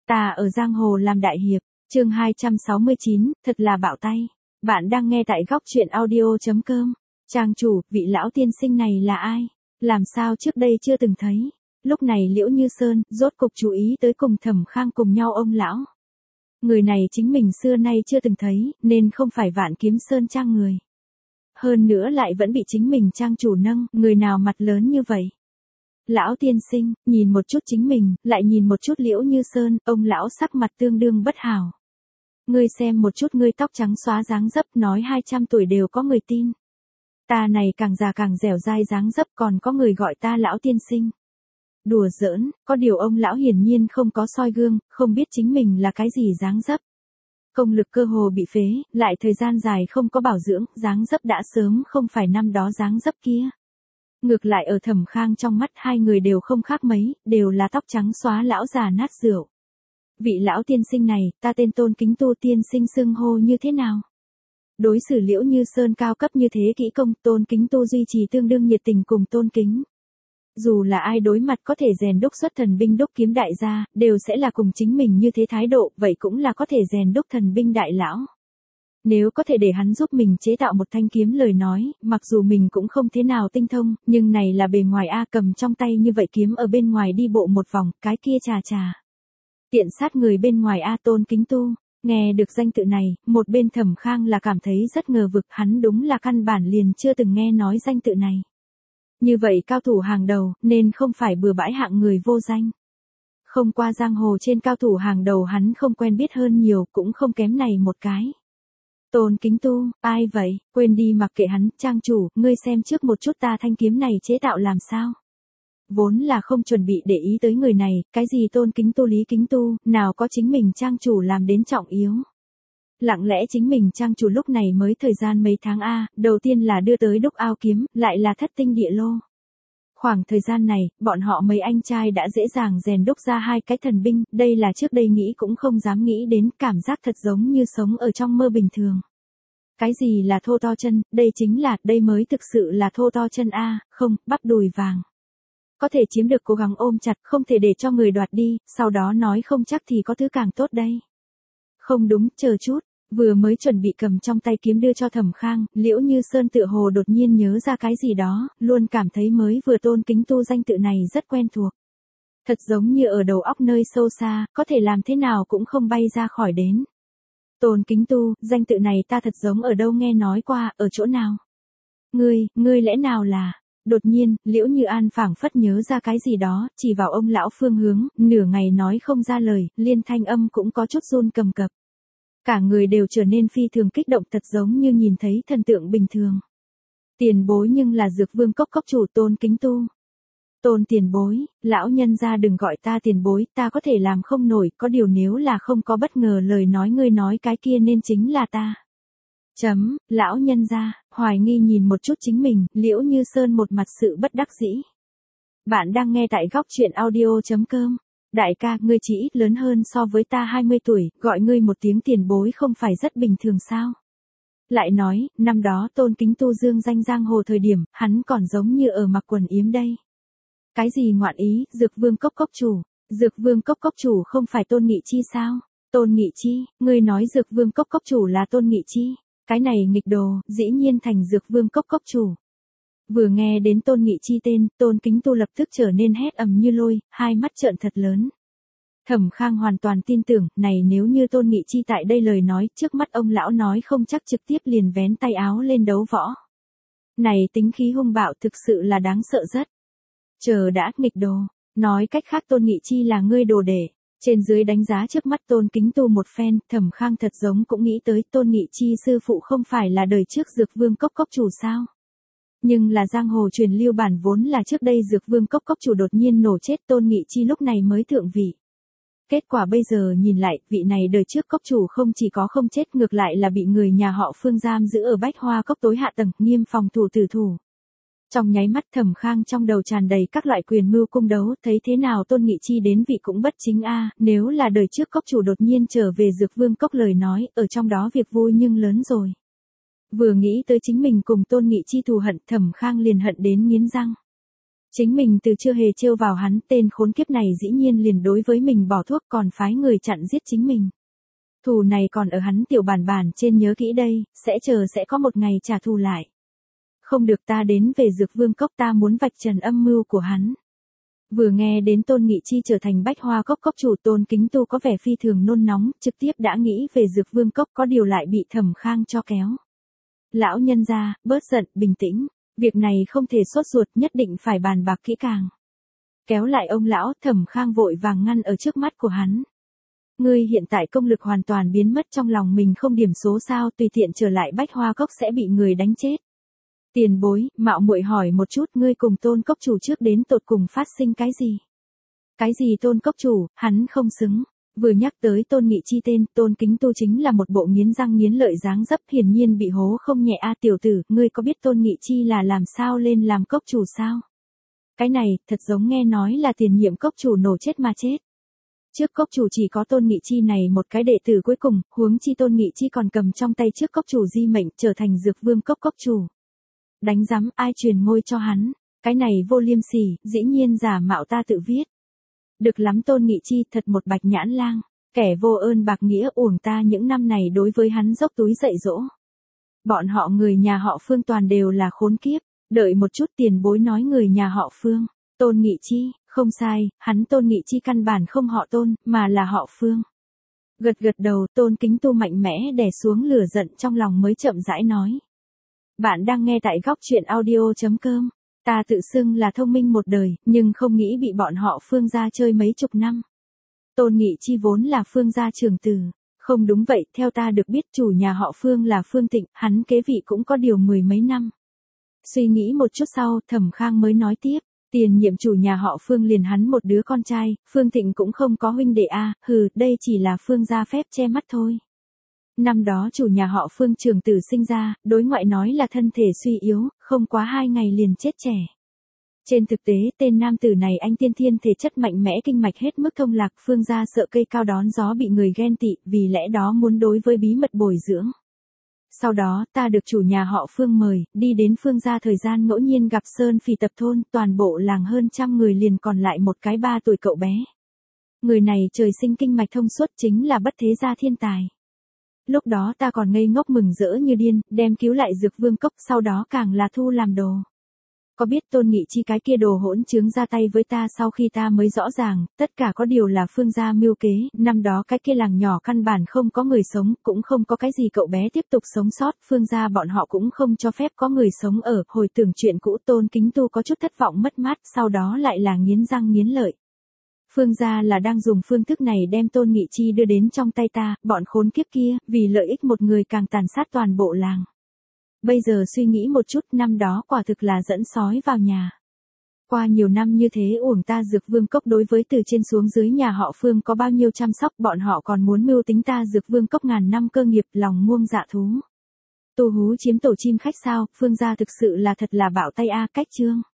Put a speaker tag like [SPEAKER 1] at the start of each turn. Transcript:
[SPEAKER 1] Ta ở giang hồ làm đại hiệp, chương 269, thật là bạo tay. Bạn đang nghe tại góc truyện audio.com. Trang chủ, vị lão tiên sinh này là ai? Làm sao trước đây chưa từng thấy? Lúc này Liễu Như Sơn, rốt cục chú ý tới cùng Thẩm Khang cùng nhau ông lão. Người này chính mình xưa nay chưa từng thấy, nên không phải Vạn Kiếm Sơn trang người. Hơn nữa lại vẫn bị chính mình trang chủ nâng, người nào mặt lớn như vậy? Lão tiên sinh, nhìn một chút chính mình, lại nhìn một chút Liễu Như Sơn, ông lão sắc mặt tương đương bất hảo. Ngươi xem một chút ngươi tóc trắng xóa dáng dấp, nói 200 tuổi đều có người tin. Ta này càng già càng dẻo dai dáng dấp, còn có người gọi ta lão tiên sinh. Đùa giỡn, có điều ông lão hiển nhiên không có soi gương, không biết chính mình là cái gì dáng dấp. Công lực cơ hồ bị phế, lại thời gian dài không có bảo dưỡng, dáng dấp đã sớm không phải năm đó dáng dấp kia. Ngược lại ở Thẩm Khang trong mắt hai người đều không khác mấy, đều là tóc trắng xóa lão già nát rượu. Vị lão tiên sinh này, ta tên Tôn Kính Tu tiên sinh xưng hô như thế nào? Đối xử Liễu Như Sơn cao cấp như thế kỹ công, Tôn Kính Tu duy trì tương đương nhiệt tình cùng tôn kính. Dù là ai đối mặt có thể rèn đúc xuất thần binh đúc kiếm đại gia, đều sẽ là cùng chính mình như thế thái độ, vậy cũng là có thể rèn đúc thần binh đại lão. Nếu có thể để hắn giúp mình chế tạo một thanh kiếm lời nói, mặc dù mình cũng không thế nào tinh thông, nhưng này là bề ngoài A, cầm trong tay như vậy kiếm ở bên ngoài đi bộ một vòng, cái kia chà. Tiện sát người bên ngoài A. Tôn Kính Tu, nghe được danh tự này, một bên Thẩm Khang là cảm thấy rất ngờ vực, hắn đúng là căn bản liền chưa từng nghe nói danh tự này. Như vậy cao thủ hàng đầu, nên không phải bừa bãi hạng người vô danh. Không qua giang hồ trên cao thủ hàng đầu hắn không quen biết hơn nhiều, cũng không kém này một cái. Tôn Kính Tu, ai vậy, quên đi mặc kệ hắn, trang chủ, ngươi xem trước một chút ta thanh kiếm này chế tạo làm sao. Vốn là không chuẩn bị để ý tới người này, cái gì Tôn Kính Tu Lý Kính Tu, nào có chính mình trang chủ làm đến trọng yếu. Lặng lẽ chính mình trang chủ lúc này mới thời gian mấy tháng A, đầu tiên là đưa tới đúc ao kiếm, lại là thất tinh địa lô. Khoảng thời gian này, bọn họ mấy anh trai đã dễ dàng rèn đúc ra hai cái thần binh, đây là trước đây nghĩ cũng không dám nghĩ đến, cảm giác thật giống như sống ở trong mơ bình thường. Cái gì là thô to chân, đây mới thực sự là thô to chân A, không, bắp đùi vàng. Có thể chiếm được cố gắng ôm chặt, không thể để cho người đoạt đi, sau đó nói không chắc thì có thứ càng tốt đây. Không đúng, chờ chút, vừa mới chuẩn bị cầm trong tay kiếm đưa cho Thẩm Khang, Liễu Như Sơn tựa hồ đột nhiên nhớ ra cái gì đó, luôn cảm thấy mới vừa Tôn Kính Tu danh tự này rất quen thuộc. Thật giống như ở đầu óc nơi sâu xa, có thể làm thế nào cũng không bay ra khỏi đến. Tôn Kính Tu, danh tự này ta thật giống ở đâu nghe nói qua, ở chỗ nào? Ngươi lẽ nào là... Đột nhiên, Liễu Như An phảng phất nhớ ra cái gì đó, chỉ vào ông lão phương hướng, nửa ngày nói không ra lời, liên thanh âm cũng có chút run cầm cập. Cả người đều trở nên phi thường kích động, thật giống như nhìn thấy thần tượng bình thường. Tiền bối nhưng là Dược Vương cốc chủ Tôn Kính Tu. Tôn tiền bối, lão nhân gia đừng gọi ta tiền bối, ta có thể làm không nổi, có điều nếu là không có bất ngờ lời nói ngươi nói cái kia nên chính là ta. Lão nhân gia, hoài nghi nhìn một chút chính mình, Liễu Như Sơn một mặt sự bất đắc dĩ. Bạn đang nghe tại góc truyện audio.com. Đại ca, ngươi chỉ ít lớn hơn so với ta 20 tuổi, gọi ngươi một tiếng tiền bối không phải rất bình thường sao? Lại nói, năm đó Tôn Kính Tu dương danh giang hồ thời điểm, hắn còn giống như ở mặc quần yếm đây. Cái gì ngoạn ý, Dược Vương cốc chủ, Dược Vương cốc chủ không phải Tôn Nghị Chi sao? Tôn Nghị Chi, ngươi nói Dược Vương cốc chủ là Tôn Nghị Chi, cái này nghịch đồ, dĩ nhiên thành Dược Vương cốc chủ. Vừa nghe đến Tôn Nghị Chi tên, Tôn Kính Tu lập tức trở nên hét ầm như lôi, hai mắt trợn thật lớn. Thẩm Khang hoàn toàn tin tưởng, này nếu như Tôn Nghị Chi tại đây lời nói, trước mắt ông lão nói không chắc trực tiếp liền vén tay áo lên đấu võ. Này tính khí hung bạo thực sự là đáng sợ rất. Chờ đã, nghịch đồ, nói cách khác Tôn Nghị Chi là ngươi đồ để. Trên dưới đánh giá trước mắt Tôn Kính Tu một phen, Thẩm Khang thật giống cũng nghĩ tới Tôn Nghị Chi sư phụ không phải là đời trước Dược Vương cốc chủ sao. Nhưng là giang hồ truyền lưu bản vốn là trước đây Dược Vương cốc chủ đột nhiên nổ chết, Tôn Nghị Chi lúc này mới thượng vị. Kết quả bây giờ nhìn lại, vị này đời trước cốc chủ không chỉ có không chết, ngược lại là bị người nhà họ Phương giam giữ ở Bách Hoa cốc tối hạ tầng, nghiêm phòng thủ tử thủ. Trong nháy mắt Thẩm Khang trong đầu tràn đầy các loại quyền mưu cung đấu, thấy thế nào Tôn Nghị Chi đến vị cũng bất chính a, nếu là đời trước cốc chủ đột nhiên trở về Dược Vương cốc lời nói, ở trong đó việc vui nhưng lớn rồi. Vừa nghĩ tới chính mình cùng Tôn Nghị Chi thù hận, Thẩm Khang liền hận đến nghiến răng. Chính mình từ chưa hề trêu vào hắn, tên khốn kiếp này dĩ nhiên liền đối với mình bỏ thuốc còn phái người chặn giết chính mình. Thù này còn ở hắn tiểu bản bản trên nhớ kỹ đây, sẽ có một ngày trả thù lại. Không được, ta đến về Dược Vương Cốc, ta muốn vạch trần âm mưu của hắn. Vừa nghe đến Tôn Nghị Chi trở thành Bách Hoa Cốc cốc chủ, Tôn Kính Tu có vẻ phi thường nôn nóng, trực tiếp đã nghĩ về Dược Vương Cốc, có điều lại bị Thẩm Khang cho kéo. Lão nhân gia, bớt giận, bình tĩnh, việc này không thể sốt ruột, nhất định phải bàn bạc kỹ càng. Kéo lại ông lão, Thẩm Khang vội vàng ngăn ở trước mắt của hắn. Ngươi hiện tại công lực hoàn toàn biến mất, trong lòng mình không điểm số sao, tùy tiện trở lại Bách Hoa Cốc sẽ bị người đánh chết. Tiền bối, mạo muội hỏi một chút, ngươi cùng Tôn cốc chủ trước đến tột cùng phát sinh cái gì? Cái gì Tôn cốc chủ, hắn không xứng. Vừa nhắc tới Tôn Nghị Chi tên, Tôn Kính Tu chính là một bộ nghiến răng nghiến lợi dáng dấp, hiển nhiên bị hố không nhẹ. A tiểu tử, ngươi có biết Tôn Nghị Chi là làm sao lên làm cốc chủ sao? Cái này, thật giống nghe nói là tiền nhiệm cốc chủ nổ chết mà chết. Trước cốc chủ chỉ có Tôn Nghị Chi này một cái đệ tử cuối cùng, huống chi Tôn Nghị Chi còn cầm trong tay trước cốc chủ di mệnh, trở thành Dược Vương Cốc cốc chủ. Đánh rắm, ai truyền ngôi cho hắn? Cái này vô liêm sỉ, dĩ nhiên giả mạo ta tự viết. Được lắm Tôn Nghị Chi, thật một bạch nhãn lang, kẻ vô ơn bạc nghĩa, uổng ta những năm này đối với hắn dốc túi dạy dỗ. Bọn họ người nhà họ Phương toàn đều là khốn kiếp. Đợi một chút, tiền bối nói người nhà họ Phương. Tôn Nghị Chi, không sai, hắn Tôn Nghị Chi căn bản không họ Tôn, mà là họ Phương. Gật gật đầu, Tôn Kính Tu mạnh mẽ đè xuống lửa giận trong lòng mới chậm rãi nói. Bạn đang nghe tại góc truyện audio.com. Ta tự xưng là thông minh một đời, nhưng không nghĩ bị bọn họ Phương gia chơi mấy chục năm. Tôn Nghị Chi vốn là Phương gia trưởng tử. Không đúng vậy, theo ta được biết chủ nhà họ Phương là Phương Tịnh, hắn kế vị cũng có điều 10 mấy năm. Suy nghĩ một chút sau, Thẩm Khang mới nói tiếp. Tiền nhiệm chủ nhà họ Phương liền hắn một đứa con trai, Phương Tịnh cũng không có huynh đệ a, đây chỉ là Phương gia phép che mắt thôi. Năm đó chủ nhà họ Phương trưởng tử sinh ra, đối ngoại nói là thân thể suy yếu, không quá 2 ngày liền chết trẻ. Trên thực tế, tên nam tử này anh tiên thiên thể chất mạnh mẽ, kinh mạch hết mức thông lạc, Phương gia sợ cây cao đón gió bị người ghen tị, vì lẽ đó muốn đối với bí mật bồi dưỡng. Sau đó, ta được chủ nhà họ Phương mời, đi đến Phương gia, thời gian ngẫu nhiên gặp Sơn Phỉ tập thôn, toàn bộ làng hơn 100 người liền còn lại một cái 3 tuổi cậu bé. Người này trời sinh kinh mạch thông suốt, chính là bất thế gia thiên tài. Lúc đó ta còn ngây ngốc mừng rỡ như điên, đem cứu lại Dược Vương Cốc, sau đó càng là thu làm đồ. Có biết Tôn Nghị Chi cái kia đồ hỗn trướng ra tay với ta, sau khi ta mới rõ ràng, tất cả có điều là Phương gia mưu kế, năm đó cái kia làng nhỏ căn bản không có người sống, cũng không có cái gì cậu bé tiếp tục sống sót, Phương gia bọn họ cũng không cho phép có người sống ở, hồi tưởng chuyện cũ Tôn Kính Tu có chút thất vọng mất mát, sau đó lại là nghiến răng nghiến lợi. Phương gia là đang dùng phương thức này đem Tôn Nghị Chi đưa đến trong tay ta, bọn khốn kiếp kia, vì lợi ích một người càng tàn sát toàn bộ làng. Bây giờ suy nghĩ một chút, năm đó quả thực là dẫn sói vào nhà. Qua nhiều năm như thế uổng ta Dược Vương Cốc đối với từ trên xuống dưới nhà họ Phương có bao nhiêu chăm sóc, bọn họ còn muốn mưu tính ta Dược Vương Cốc ngàn năm cơ nghiệp, lòng muông dạ thú. Tu hú chiếm tổ chim khách sao, Phương gia thực sự là thật là bạo tay a, cách chương.